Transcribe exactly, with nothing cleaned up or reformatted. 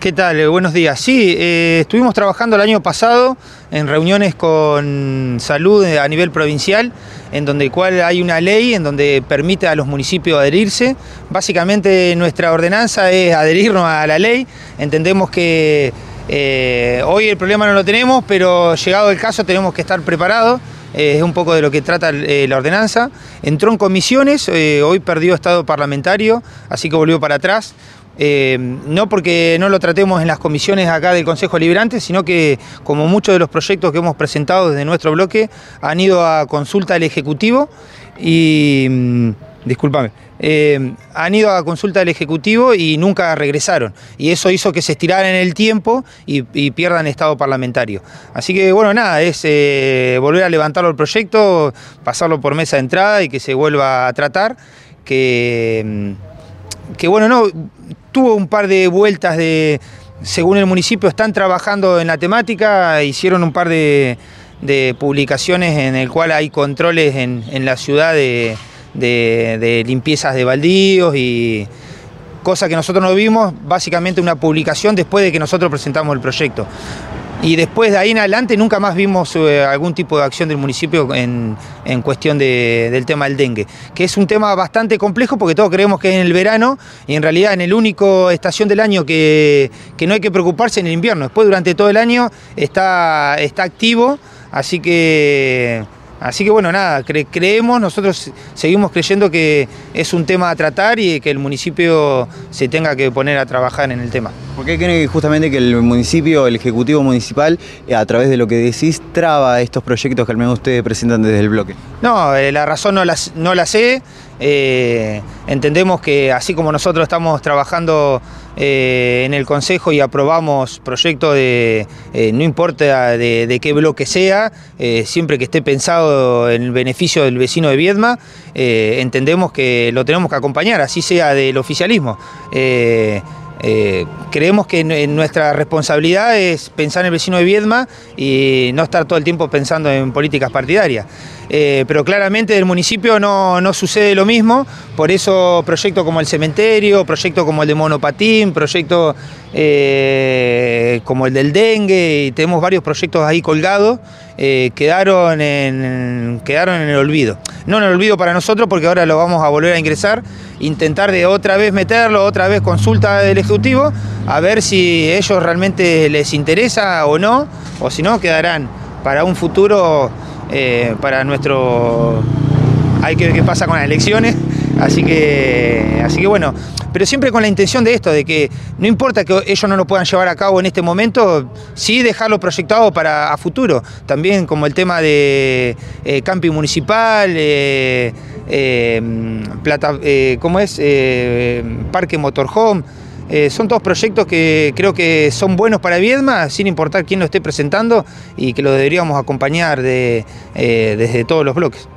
¿Qué tal? Eh, Buenos días. Sí, eh, estuvimos trabajando el año pasado en reuniones con salud a nivel provincial, en donde cual hay una ley en donde permite a los municipios adherirse. Básicamente nuestra ordenanza es adherirnos a la ley. Entendemos que eh, hoy el problema no lo tenemos, pero llegado el caso tenemos que estar preparados. Eh, es un poco de lo que trata eh, la ordenanza. Entró en comisiones, eh, hoy perdió estado parlamentario, así que volvió para atrás. Eh, no porque no lo tratemos en las comisiones acá del Consejo Deliberante, sino que como muchos de los proyectos que hemos presentado desde nuestro bloque han ido a consulta del Ejecutivo y, mmm, discúlpame, eh, han ido a consulta del Ejecutivo y nunca regresaron. Y eso hizo que se estiraran en el tiempo y, y pierdan estado parlamentario. Así que bueno, nada, es eh, volver a levantarlo el proyecto, pasarlo por mesa de entrada y que se vuelva a tratar, que... que bueno, no, tuvo un par de vueltas de, según el municipio, están trabajando en la temática, hicieron un par de, de publicaciones en el cual hay controles en, en la ciudad de, de, de limpiezas de baldíos y cosa que nosotros no vimos, básicamente una publicación después de que nosotros presentamos el proyecto. Y después de ahí en adelante nunca más vimos eh, algún tipo de acción del municipio en, en cuestión de, del tema del dengue, que es un tema bastante complejo porque todos creemos que es en el verano y en realidad en el único estación del año que, que no hay que preocuparse en el invierno. Después durante todo el año está, está activo, así que... Así que bueno, nada, cre creemos, nosotros seguimos creyendo que es un tema a tratar y que el municipio se tenga que poner a trabajar en el tema. ¿Por qué creen justamente que el municipio, el Ejecutivo Municipal, a través de lo que decís, traba estos proyectos que al menos ustedes presentan desde el bloque? No, eh, la razón no la, no la sé. Eh, entendemos que así como nosotros estamos trabajando eh, en el Consejo y aprobamos proyectos de, eh, no importa de, de qué bloque sea, eh, siempre que esté pensado en el beneficio del vecino de Viedma, eh, entendemos que lo tenemos que acompañar, así sea del oficialismo. Eh, Eh, creemos que nuestra responsabilidad es pensar en el vecino de Viedma y no estar todo el tiempo pensando en políticas partidarias. Eh, pero claramente del municipio no, no sucede lo mismo, por eso proyectos como el cementerio, proyectos como el de monopatín, proyectos eh, como el del dengue, y tenemos varios proyectos ahí colgados, eh, quedaron, en, quedaron en el olvido. No en el olvido para nosotros porque ahora lo vamos a volver a ingresar, intentar de otra vez meterlo, otra vez consulta del Ejecutivo, a ver si a ellos realmente les interesa o no, o si no quedarán para un futuro. Eh, para nuestro... hay que ver qué pasa con las elecciones, así que, así que bueno, pero siempre con la intención de esto, de que no importa que ellos no lo puedan llevar a cabo en este momento, sí dejarlo proyectado para a futuro, también como el tema de eh, camping municipal, eh, eh, plata, eh, ¿cómo es? Eh, parque motorhome. Eh, son todos proyectos que creo que son buenos para Viedma, sin importar quién lo esté presentando, y que lo deberíamos acompañar de, eh, desde todos los bloques.